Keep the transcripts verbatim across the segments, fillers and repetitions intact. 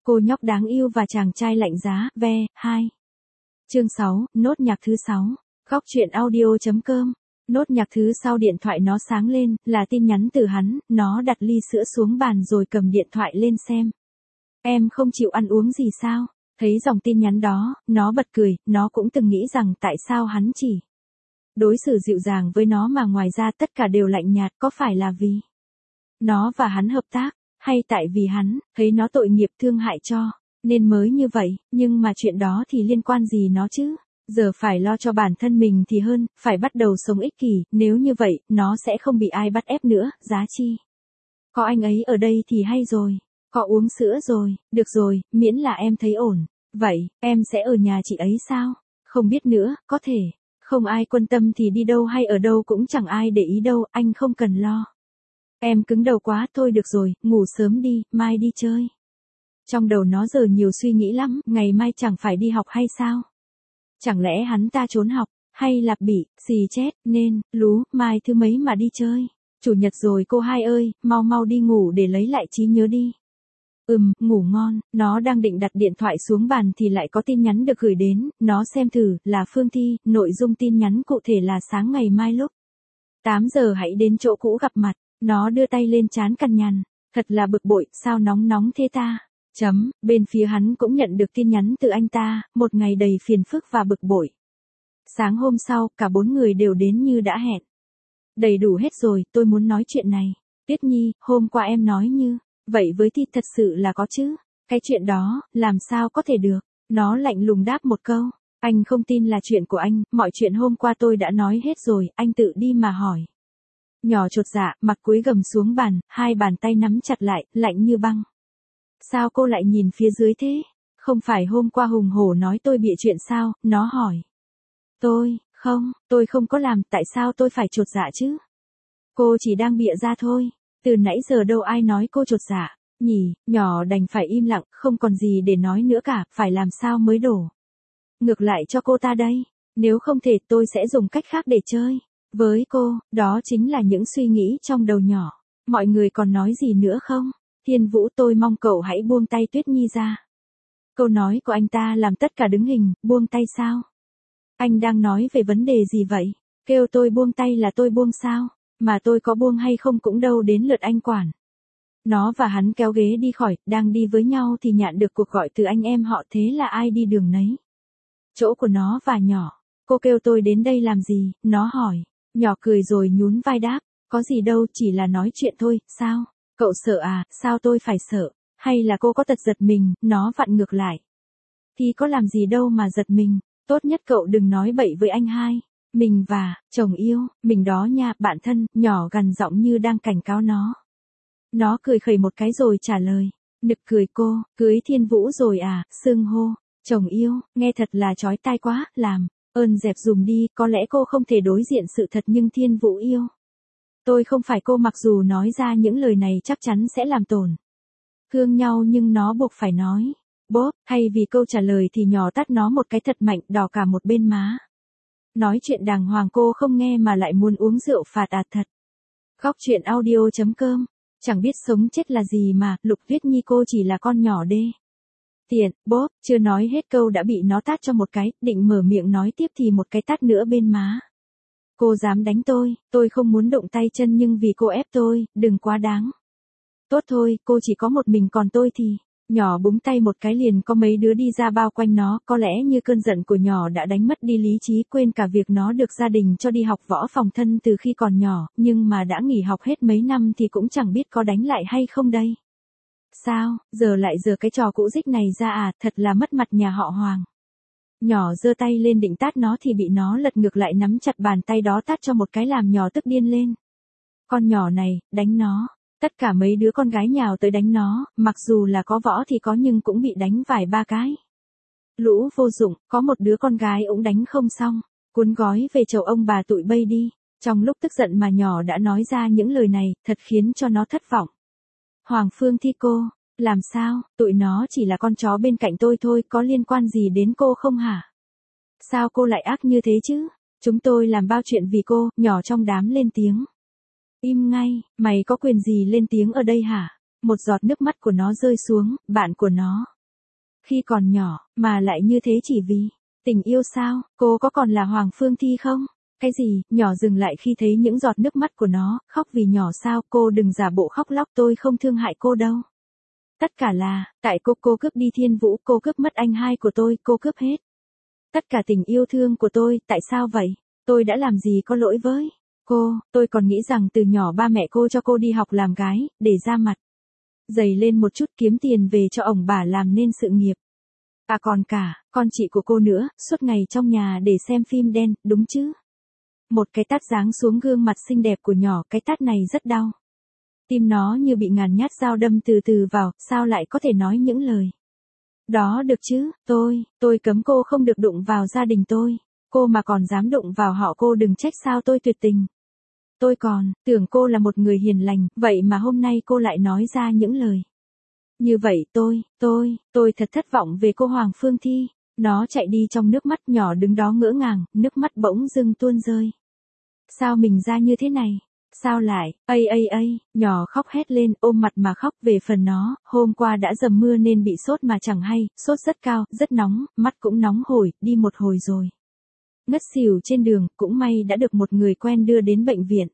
Cô nhóc đáng yêu và chàng trai lạnh giá, ve, hai. Chương sáu, nốt nhạc thứ sáu. Góc truyện audio.com. Nốt nhạc thứ sau điện thoại nó sáng lên, là tin nhắn từ hắn, nó đặt ly sữa xuống bàn rồi cầm điện thoại lên xem. Em không chịu ăn uống gì sao? Thấy dòng tin nhắn đó, nó bật cười, nó cũng từng nghĩ rằng tại sao hắn chỉ đối xử dịu dàng với nó mà ngoài ra tất cả đều lạnh nhạt, có phải là vì nó và hắn hợp tác, hay tại vì hắn thấy nó tội nghiệp thương hại cho nên mới như vậy, nhưng mà chuyện đó thì liên quan gì nó chứ? Giờ phải lo cho bản thân mình thì hơn, phải bắt đầu sống ích kỷ, nếu như vậy, nó sẽ không bị ai bắt ép nữa, giá chi. Có anh ấy ở đây thì hay rồi, có uống sữa rồi, được rồi, miễn là em thấy ổn. Vậy, em sẽ ở nhà chị ấy sao? Không biết nữa, có thể. Không ai quan tâm thì đi đâu hay ở đâu cũng chẳng ai để ý đâu, anh không cần lo. Em cứng đầu quá, thôi được rồi, ngủ sớm đi, mai đi chơi. Trong đầu nó giờ nhiều suy nghĩ lắm, ngày mai chẳng phải đi học hay sao? Chẳng lẽ hắn ta trốn học, hay là bị, xì chết, nên, lú, mai thứ mấy mà đi chơi? Chủ nhật rồi cô hai ơi, mau mau đi ngủ để lấy lại trí nhớ đi. Ừm, ngủ ngon, nó đang định đặt điện thoại xuống bàn thì lại có tin nhắn được gửi đến, nó xem thử, là Phương Thi, nội dung tin nhắn cụ thể là sáng ngày mai lúc tám giờ hãy đến chỗ cũ gặp mặt, nó đưa tay lên trán cằn nhằn, thật là bực bội, sao nóng nóng thế ta? Chấm, bên phía hắn cũng nhận được tin nhắn từ anh ta, một ngày đầy phiền phức và bực bội. Sáng hôm sau, cả bốn người đều đến như đã hẹn. Đầy đủ hết rồi, tôi muốn nói chuyện này. Tuyết Nhi, hôm qua em nói như vậy với Thi thật sự là có chứ? Cái chuyện đó, làm sao có thể được? Nó lạnh lùng đáp một câu. Anh không tin là chuyện của anh, mọi chuyện hôm qua tôi đã nói hết rồi, anh tự đi mà hỏi. Nhỏ chột dạ, mặt cúi gầm xuống bàn, hai bàn tay nắm chặt lại, lạnh như băng. Sao cô lại nhìn phía dưới thế? Không phải hôm qua hùng hổ nói tôi bịa chuyện sao? Nó hỏi. Tôi, không, tôi không có làm, tại sao tôi phải chột dạ chứ? Cô chỉ đang bịa ra thôi. Từ nãy giờ đâu ai nói cô chột dạ, nhỉ, nhỏ đành phải im lặng, không còn gì để nói nữa cả, phải làm sao mới đổ ngược lại cho cô ta đây? Nếu không thể tôi sẽ dùng cách khác để chơi với cô, đó chính là những suy nghĩ trong đầu nhỏ. Mọi người còn nói gì nữa không? Thiên Vũ, tôi mong cậu hãy buông tay Tuyết Nhi ra. Câu nói của anh ta làm tất cả đứng hình, buông tay sao? Anh đang nói về vấn đề gì vậy? Kêu tôi buông tay là tôi buông sao? Mà tôi có buông hay không cũng đâu đến lượt anh quản. Nó và hắn kéo ghế đi khỏi, đang đi với nhau thì nhận được cuộc gọi từ anh em họ, thế là ai đi đường nấy. Chỗ của nó và nhỏ. Cô kêu tôi đến đây làm gì? Nó hỏi. Nhỏ cười rồi nhún vai đáp. Có gì đâu, chỉ là nói chuyện thôi, sao? Cậu sợ à? Sao tôi phải sợ? Hay là cô có tật giật mình? Nó vặn ngược lại. Thì có làm gì đâu mà giật mình. Tốt nhất cậu đừng nói bậy với anh hai. Mình và, chồng yêu, mình đó nha, bạn thân, nhỏ gằn giọng như đang cảnh cáo nó. Nó cười khẩy một cái rồi trả lời. Nực cười cô, cưới Thiên Vũ rồi à, xưng hô, chồng yêu, nghe thật là chói tai quá, làm, ơn dẹp dùm đi, có lẽ cô không thể đối diện sự thật nhưng Thiên Vũ yêu. Tôi không phải cô, mặc dù nói ra những lời này chắc chắn sẽ làm tổn thương nhau nhưng nó buộc phải nói. Bốp, hay vì câu trả lời thì nhỏ tát nó một cái thật mạnh, đỏ cả một bên má. Nói chuyện đàng hoàng cô không nghe mà lại muốn uống rượu phạt à thật. Góc truyện audio.com. Chẳng biết sống chết là gì mà, Lục Tuyết Nhi cô chỉ là con nhỏ đê tiện, bốp, chưa nói hết câu đã bị nó tát cho một cái, định mở miệng nói tiếp thì một cái tát nữa bên má. Cô dám đánh tôi, tôi không muốn động tay chân nhưng vì cô ép tôi, đừng quá đáng. Tốt thôi, cô chỉ có một mình còn tôi thì... Nhỏ búng tay một cái liền có mấy đứa đi ra bao quanh nó, có lẽ như cơn giận của nhỏ đã đánh mất đi lý trí, quên cả việc nó được gia đình cho đi học võ phòng thân từ khi còn nhỏ, nhưng mà đã nghỉ học hết mấy năm thì cũng chẳng biết có đánh lại hay không đây. Sao, giờ lại giờ cái trò cũ dích này ra à, thật là mất mặt nhà họ Hoàng. Nhỏ giơ tay lên định tát nó thì bị nó lật ngược lại nắm chặt bàn tay đó tát cho một cái làm nhỏ tức điên lên. Con nhỏ này, đánh nó. Tất cả mấy đứa con gái nhào tới đánh nó, mặc dù là có võ thì có nhưng cũng bị đánh vài ba cái. Lũ vô dụng, có một đứa con gái cũng đánh không xong, cuốn gói về chầu ông bà tụi bây đi. Trong lúc tức giận mà nhỏ đã nói ra những lời này, thật khiến cho nó thất vọng. Hoàng Phương Thi cô, làm sao, tụi nó chỉ là con chó bên cạnh tôi thôi, có liên quan gì đến cô không hả? Sao cô lại ác như thế chứ? Chúng tôi làm bao chuyện vì cô, nhỏ trong đám lên tiếng. Im ngay, mày có quyền gì lên tiếng ở đây hả? Một giọt nước mắt của nó rơi xuống, bạn của nó Khi còn nhỏ, mà lại như thế chỉ vì tình yêu sao, cô có còn là Hoàng Phương Thi không? Cái gì, nhỏ dừng lại khi thấy những giọt nước mắt của nó, khóc vì nhỏ sao, cô đừng giả bộ khóc lóc, tôi không thương hại cô đâu. Tất cả là, tại cô, cô cướp đi Thiên Vũ, cô cướp mất anh hai của tôi, cô cướp hết. Tất cả tình yêu thương của tôi, tại sao vậy? Tôi đã làm gì có lỗi với cô, tôi còn nghĩ rằng từ nhỏ ba mẹ cô cho cô đi học làm gái, để ra mặt dày lên một chút kiếm tiền về cho ổng bà làm nên sự nghiệp. À còn cả, con chị của cô nữa, suốt ngày trong nhà để xem phim đen, đúng chứ? Một cái tát giáng xuống gương mặt xinh đẹp của nhỏ, cái tát này rất đau. Tim nó như bị ngàn nhát dao đâm từ từ vào, sao lại có thể nói những lời đó được chứ, tôi, tôi cấm cô không được đụng vào gia đình tôi. Cô mà còn dám đụng vào họ cô đừng trách sao tôi tuyệt tình. Tôi còn, tưởng cô là một người hiền lành, vậy mà hôm nay cô lại nói ra những lời như vậy tôi, tôi, tôi thật thất vọng về cô Hoàng Phương Thi. Nó chạy đi trong nước mắt, nhỏ đứng đó ngỡ ngàng, nước mắt bỗng dưng tuôn rơi. Sao mình ra như thế này? Sao lại, ây ây ây, nhỏ khóc hét lên, ôm mặt mà khóc. Về phần nó, hôm qua đã dầm mưa nên bị sốt mà chẳng hay, sốt rất cao, rất nóng, mắt cũng nóng hổi, đi một hồi rồi. Ngất xỉu trên đường, cũng may đã được một người quen đưa đến bệnh viện.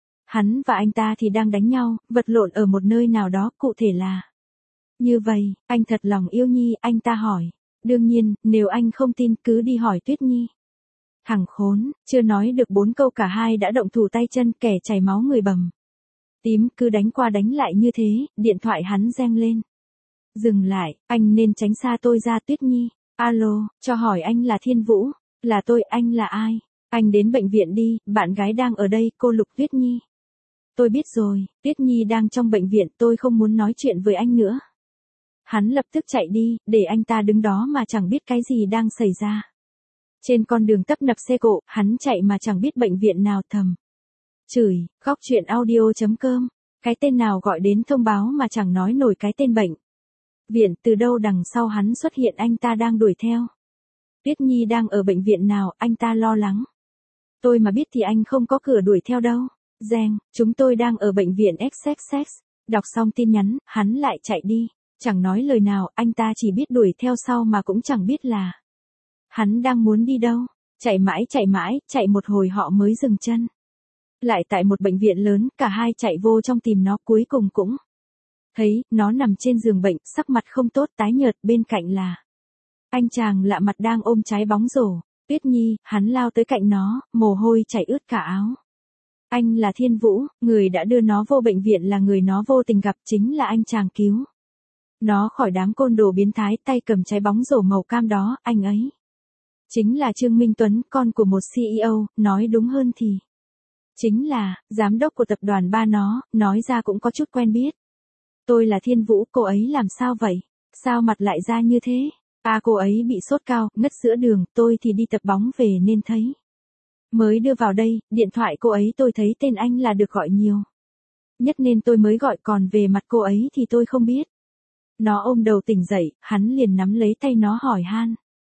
Hắn và anh ta thì đang đánh nhau, vật lộn ở một nơi nào đó, cụ thể là như vậy, anh thật lòng yêu Nhi, anh ta hỏi. Đương nhiên, nếu anh không tin cứ đi hỏi Tuyết Nhi. Thằng khốn, chưa nói được bốn câu cả hai đã động thủ tay chân, kẻ chảy máu người bầm tím cứ đánh qua đánh lại như thế, điện thoại hắn reng lên. Dừng lại, anh nên tránh xa tôi ra. Tuyết Nhi, alo, cho hỏi anh là Thiên Vũ, là tôi, anh là ai? Anh đến bệnh viện đi, bạn gái đang ở đây, cô Lục. Tuyết Nhi, tôi biết rồi, Tuyết Nhi đang trong bệnh viện, tôi không muốn nói chuyện với anh nữa. Hắn lập tức chạy đi, để anh ta đứng đó mà chẳng biết cái gì đang xảy ra. Trên con đường tấp nập xe cộ, hắn chạy mà chẳng biết bệnh viện nào, thầm chửi. Góc truyện audio chấm com. Cái tên nào gọi đến thông báo mà chẳng nói nổi cái tên bệnh viện, từ đâu đằng sau hắn xuất hiện, anh ta đang đuổi theo. Tuyết Nhi đang ở bệnh viện nào, anh ta lo lắng. Tôi mà biết thì anh không có cửa đuổi theo đâu. Reng, chúng tôi đang ở bệnh viện ích ích ích. Đọc xong tin nhắn, hắn lại chạy đi. Chẳng nói lời nào, anh ta chỉ biết đuổi theo sau mà cũng chẳng biết là hắn đang muốn đi đâu. Chạy mãi chạy mãi, chạy một hồi họ mới dừng chân. Lại tại một bệnh viện lớn, cả hai chạy vô trong tìm nó, cuối cùng cũng thấy, nó nằm trên giường bệnh, sắc mặt không tốt, tái nhợt, bên cạnh là anh chàng lạ mặt đang ôm trái bóng rổ. Tuyết Nhi, hắn lao tới cạnh nó, mồ hôi chảy ướt cả áo. Anh là Thiên Vũ, người đã đưa nó vô bệnh viện là người nó vô tình gặp, chính là anh chàng cứu nó khỏi đám côn đồ biến thái, tay cầm trái bóng rổ màu cam đó, anh ấy chính là Trương Minh Tuấn, con của một xê e ô, nói đúng hơn thì chính là giám đốc của tập đoàn ba nó, nói ra cũng có chút quen biết. Tôi là Thiên Vũ, cô ấy làm sao vậy? Sao mặt lại ra như thế? À, cô ấy bị sốt cao, ngất giữa đường, tôi thì đi tập bóng về nên thấy mới đưa vào đây, điện thoại cô ấy tôi thấy tên anh là được gọi nhiều nhất nên tôi mới gọi, còn về mặt cô ấy thì tôi không biết. Nó ôm đầu tỉnh dậy, hắn liền nắm lấy tay nó hỏi han.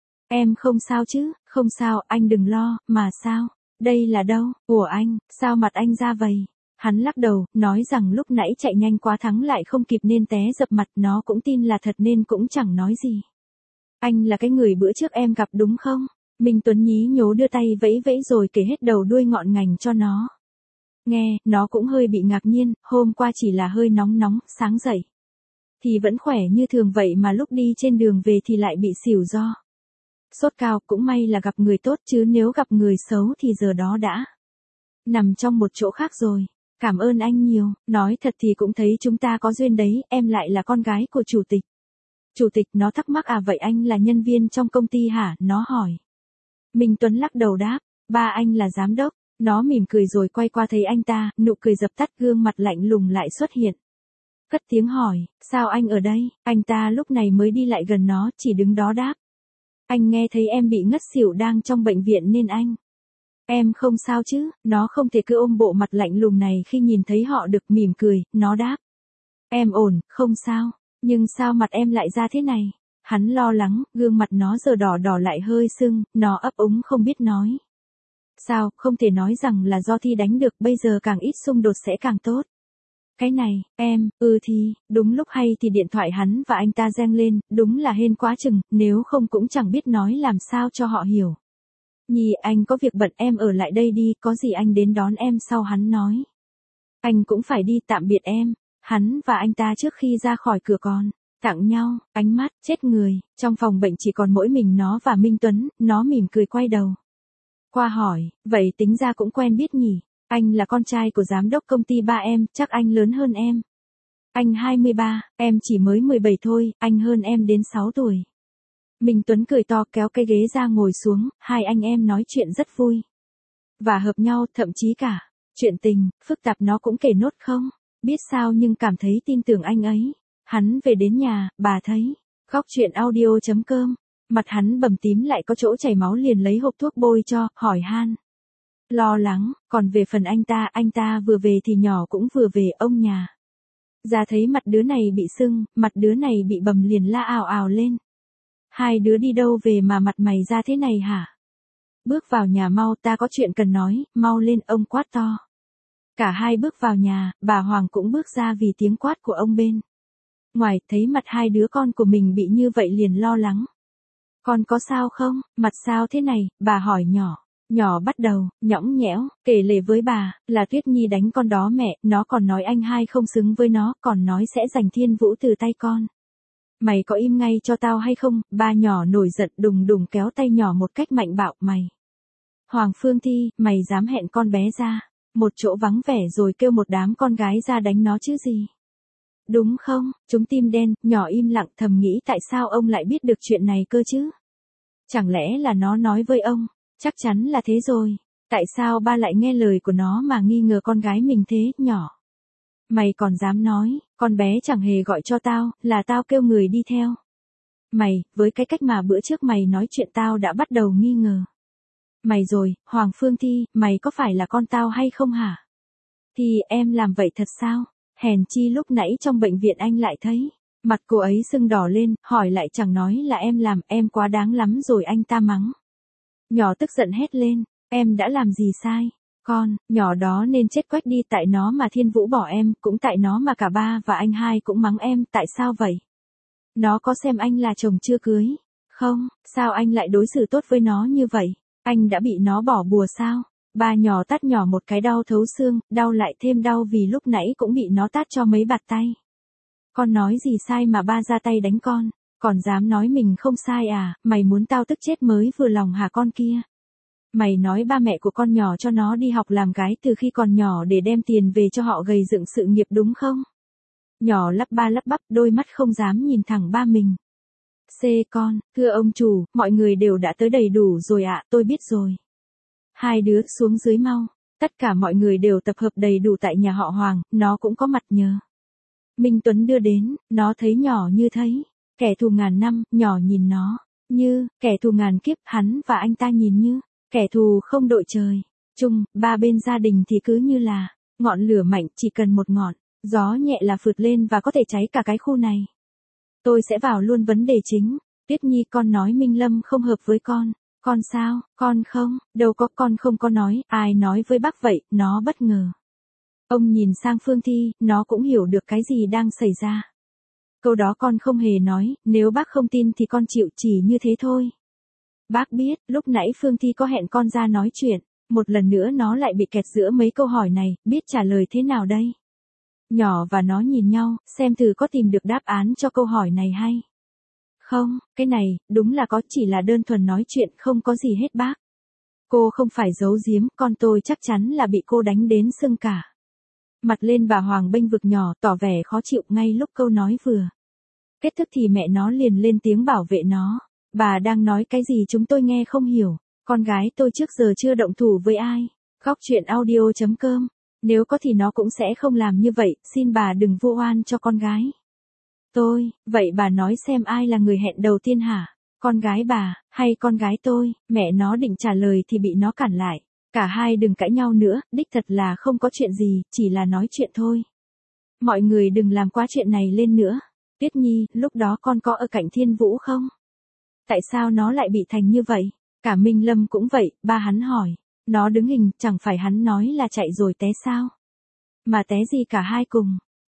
Em không sao chứ? Không sao, anh đừng lo, mà sao? Đây là đâu? Ủa anh, sao mặt anh ra vậy? Hắn lắc đầu, nói rằng lúc nãy chạy nhanh quá thắng lại không kịp nên té dập mặt, nó cũng tin là thật nên cũng chẳng nói gì. Anh là cái người bữa trước em gặp đúng không? Minh Tuấn nhí nhố đưa tay vẫy vẫy rồi kể hết đầu đuôi ngọn ngành cho nó nghe, nó cũng hơi bị ngạc nhiên, hôm qua chỉ là hơi nóng nóng, sáng dậy thì vẫn khỏe như thường vậy mà lúc đi trên đường về thì lại bị xỉu do sốt cao, cũng may là gặp người tốt chứ nếu gặp người xấu thì giờ đó đã nằm trong một chỗ khác rồi. Cảm ơn anh nhiều, nói thật thì cũng thấy chúng ta có duyên đấy, em lại là con gái của chủ tịch. Chủ tịch, nó thắc mắc. À vậy anh là nhân viên trong công ty hả? Nó hỏi. Minh Tuấn lắc đầu đáp, ba anh là giám đốc. Nó mỉm cười rồi quay qua thấy anh ta, nụ cười dập tắt, gương mặt lạnh lùng lại xuất hiện. Cất tiếng hỏi, sao anh ở đây? Anh ta lúc này mới đi lại gần nó, chỉ đứng đó đáp. Anh nghe thấy em bị ngất xỉu đang trong bệnh viện nên anh. Em không sao chứ? Nó không thể cứ ôm bộ mặt lạnh lùng này khi nhìn thấy họ được, mỉm cười, nó đáp. Em ổn, không sao. Nhưng sao mặt em lại ra thế này? Hắn lo lắng, gương mặt nó giờ đỏ đỏ lại hơi sưng, nó ấp úng không biết nói. Sao, không thể nói rằng là do Thi đánh được, bây giờ càng ít xung đột sẽ càng tốt. Cái này, em, ừ thì, đúng lúc hay thì điện thoại hắn và anh ta reng lên, đúng là hên quá chừng, nếu không cũng chẳng biết nói làm sao cho họ hiểu. Nhi, anh có việc bận, em ở lại đây đi, có gì anh đến đón em sau, hắn nói. Anh cũng phải đi, tạm biệt em. Hắn và anh ta trước khi ra khỏi cửa còn tặng nhau ánh mắt, chết người. Trong phòng bệnh chỉ còn mỗi mình nó và Minh Tuấn, nó mỉm cười quay đầu qua hỏi, vậy tính ra cũng quen biết nhỉ? Anh là con trai của giám đốc công ty ba em, chắc anh lớn hơn em. Anh hai mươi ba, em chỉ mới mười bảy thôi, anh hơn em đến sáu tuổi. Minh Tuấn cười to, kéo cái ghế ra ngồi xuống, hai anh em nói chuyện rất vui. Và hợp nhau, thậm chí cả chuyện tình, phức tạp nó cũng kể nốt không biết sao nhưng cảm thấy tin tưởng anh ấy. Hắn về đến nhà, bà thấy. Góc chuyện audio chấm com. Mặt hắn bầm tím lại có chỗ chảy máu, liền lấy hộp thuốc bôi cho, hỏi han. Lo lắng, còn về phần anh ta, anh ta vừa về thì nhỏ cũng vừa về, ông nhà ra thấy mặt đứa này bị sưng, mặt đứa này bị bầm liền la ào ào lên. Hai đứa đi đâu về mà mặt mày ra thế này hả? Bước vào nhà mau, ta có chuyện cần nói, mau lên, ông quát to. Cả hai bước vào nhà, bà Hoàng cũng bước ra vì tiếng quát của ông bên ngoài, thấy mặt hai đứa con của mình bị như vậy liền lo lắng. Con có sao không, mặt sao thế này, bà hỏi nhỏ. Nhỏ bắt đầu, nhõng nhẽo, kể lể với bà, là Tuyết Nhi đánh con đó mẹ, nó còn nói anh hai không xứng với nó, còn nói sẽ giành Thiên Vũ từ tay con. Mày có im ngay cho tao hay không? Ba nhỏ nổi giận đùng đùng kéo tay nhỏ một cách mạnh bạo, mày. Hoàng Phương Thi, mày dám hẹn con bé ra một chỗ vắng vẻ rồi kêu một đám con gái ra đánh nó chứ gì? Đúng không? Chúng tim đen, nhỏ im lặng thầm nghĩ tại sao ông lại biết được chuyện này cơ chứ? Chẳng lẽ là nó nói với ông? Chắc chắn là thế rồi. Tại sao ba lại nghe lời của nó mà nghi ngờ con gái mình thế, nhỏ? Mày còn dám nói, con bé chẳng hề gọi cho tao, là tao kêu người đi theo. Mày, với cái cách mà bữa trước mày nói chuyện tao đã bắt đầu nghi ngờ. Mày rồi, Hoàng Phương Thi, mày có phải là con tao hay không hả? Thì em làm vậy thật sao? Hèn chi lúc nãy trong bệnh viện anh lại thấy. Mặt cô ấy sưng đỏ lên, hỏi lại chẳng nói là em làm, em quá đáng lắm rồi, anh ta mắng. Nhỏ tức giận hét lên, em đã làm gì sai? Con, nhỏ đó nên chết quách đi, tại nó mà Thiên Vũ bỏ em, cũng tại nó mà cả ba và anh hai cũng mắng em, tại sao vậy? Nó có xem anh là chồng chưa cưới? Không, sao anh lại đối xử tốt với nó như vậy? Anh đã bị nó bỏ bùa sao? Ba nhỏ tát nhỏ một cái đau thấu xương, đau lại thêm đau vì lúc nãy cũng bị nó tát cho mấy bạt tay. Con nói gì sai mà ba ra tay đánh con? Còn dám nói mình không sai à, mày muốn tao tức chết mới vừa lòng hả con kia? Mày nói ba mẹ của con nhỏ cho nó đi học làm gái từ khi còn nhỏ để đem tiền về cho họ gầy dựng sự nghiệp đúng không? Nhỏ lắp ba lắp bắp, đôi mắt không dám nhìn thẳng ba mình. C con, thưa ông chủ, mọi người đều đã tới đầy đủ rồi ạ, tôi biết rồi. Hai đứa xuống dưới mau, tất cả mọi người đều tập hợp đầy đủ tại nhà họ Hoàng, nó cũng có mặt nhờ. Minh Tuấn đưa đến, nó thấy nhỏ như thấy kẻ thù ngàn năm, nhỏ nhìn nó như kẻ thù ngàn kiếp, hắn và anh ta nhìn như kẻ thù không đội trời chung. Ba bên gia đình thì cứ như là ngọn lửa mạnh, chỉ cần một ngọn gió nhẹ là phượt lên và có thể cháy cả cái khu này. Tôi sẽ vào luôn vấn đề chính. Tuyết Nhi, con nói Minh Lâm không hợp với con. Con sao? Con không, đâu có, con không có nói, ai nói với bác vậy? Nó bất ngờ. Ông nhìn sang Phương Thi, nó cũng hiểu được cái gì đang xảy ra. Câu đó con không hề nói, nếu bác không tin thì con chịu, chỉ như thế thôi. Bác biết, lúc nãy Phương Thi có hẹn con ra nói chuyện, một lần nữa nó lại bị kẹt giữa mấy câu hỏi này, biết trả lời thế nào đây? Nhỏ và nó nhìn nhau, xem thử có tìm được đáp án cho câu hỏi này hay không. Cái này, đúng là có, chỉ là đơn thuần nói chuyện, không có gì hết bác. Cô không phải giấu giếm, con tôi chắc chắn là bị cô đánh đến sưng cả mặt lên. Bà Hoàng bênh vực nhỏ, tỏ vẻ khó chịu. Ngay lúc câu nói vừa kết thúc thì mẹ nó liền lên tiếng bảo vệ nó. Bà đang nói cái gì chúng tôi nghe không hiểu. Con gái tôi trước giờ chưa động thủ với ai. Góc chuyện audio chấm com. Nếu có thì nó cũng sẽ không làm như vậy, xin bà đừng vu oan cho con gái tôi. Vậy bà nói xem ai là người hẹn đầu tiên hả? Con gái bà, hay con gái tôi? Mẹ nó định trả lời thì bị nó cản lại. Cả hai đừng cãi nhau nữa, đích thật là không có chuyện gì, chỉ là nói chuyện thôi. Mọi người đừng làm quá chuyện này lên nữa. Tuyết Nhi, lúc đó con có ở cạnh Thiên Vũ không? Tại sao nó lại bị thành như vậy? Cả Minh Lâm cũng vậy, ba hắn hỏi. Nó đứng hình, chẳng phải hắn nói là chạy rồi té sao? Mà té gì cả hai cùng.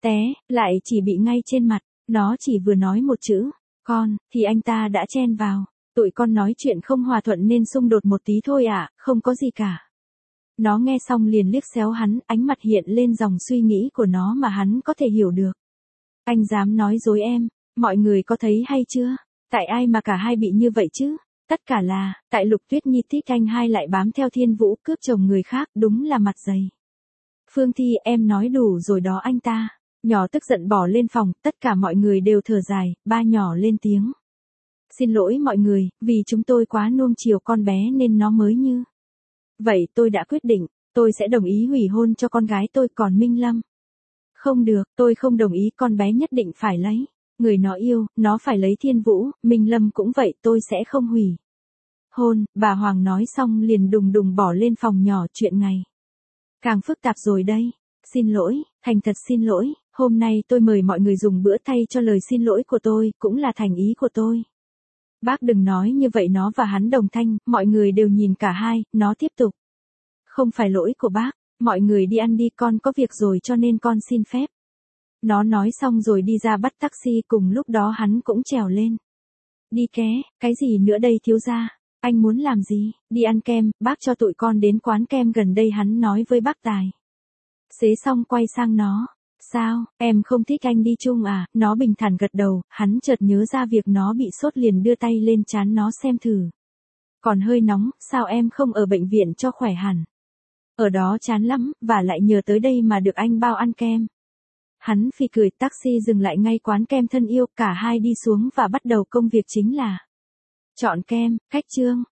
té, lại chỉ bị ngay trên mặt, nó chỉ vừa nói một chữ, con, thì anh ta đã chen vào. Tụi con nói chuyện không hòa thuận nên xung đột một tí thôi ạ, à, không có gì cả. Nó nghe xong liền liếc xéo hắn, ánh mặt hiện lên dòng suy nghĩ của nó mà hắn có thể hiểu được. Anh dám nói dối em, mọi người có thấy hay chưa? Tại ai mà cả hai bị như vậy chứ? Tất cả là, tại Lục Tuyết Nhi thích anh hai lại bám theo Thiên Vũ cướp chồng người khác, đúng là mặt dày. Phương Thi, em nói đủ rồi đó anh ta. Nhỏ tức giận bỏ lên phòng, tất cả mọi người đều thở dài, ba nhỏ lên tiếng. Xin lỗi mọi người, vì chúng tôi quá nuông chiều con bé nên nó mới như. Vậy tôi đã quyết định, tôi sẽ đồng ý hủy hôn cho con gái tôi, còn Minh Lâm. Không được, tôi không đồng ý, con bé nhất định phải lấy. Người nó yêu, nó phải lấy Thiên Vũ, Minh Lâm cũng vậy, tôi sẽ không hủy hôn. Bà Hoàng nói xong liền đùng đùng bỏ lên phòng nhỏ, chuyện ngày càng phức tạp rồi đây. Xin lỗi, thành thật xin lỗi, hôm nay tôi mời mọi người dùng bữa thay cho lời xin lỗi của tôi, cũng là thành ý của tôi. Bác đừng nói như vậy, nó và hắn đồng thanh, mọi người đều nhìn cả hai, nó tiếp tục. Không phải lỗi của bác, mọi người đi ăn đi, con có việc rồi cho nên con xin phép. Nó nói xong rồi đi ra bắt taxi, cùng lúc đó hắn cũng trèo lên. Đi ké, cái gì nữa đây thiếu gia, anh muốn làm gì? Đi ăn kem, bác cho tụi con đến quán kem gần đây, hắn nói với bác Tài. Xế xong quay sang nó. Sao, em không thích anh đi chung à? Nó bình thản gật đầu, hắn chợt nhớ ra việc nó bị sốt liền đưa tay lên trán nó xem thử. Còn hơi nóng, sao em không ở bệnh viện cho khỏe hẳn? Ở đó chán lắm, và lại nhờ tới đây mà được anh bao ăn kem. Hắn phì cười, taxi dừng lại ngay quán kem thân yêu, cả hai đi xuống và bắt đầu công việc chính là chọn kem, cách trương.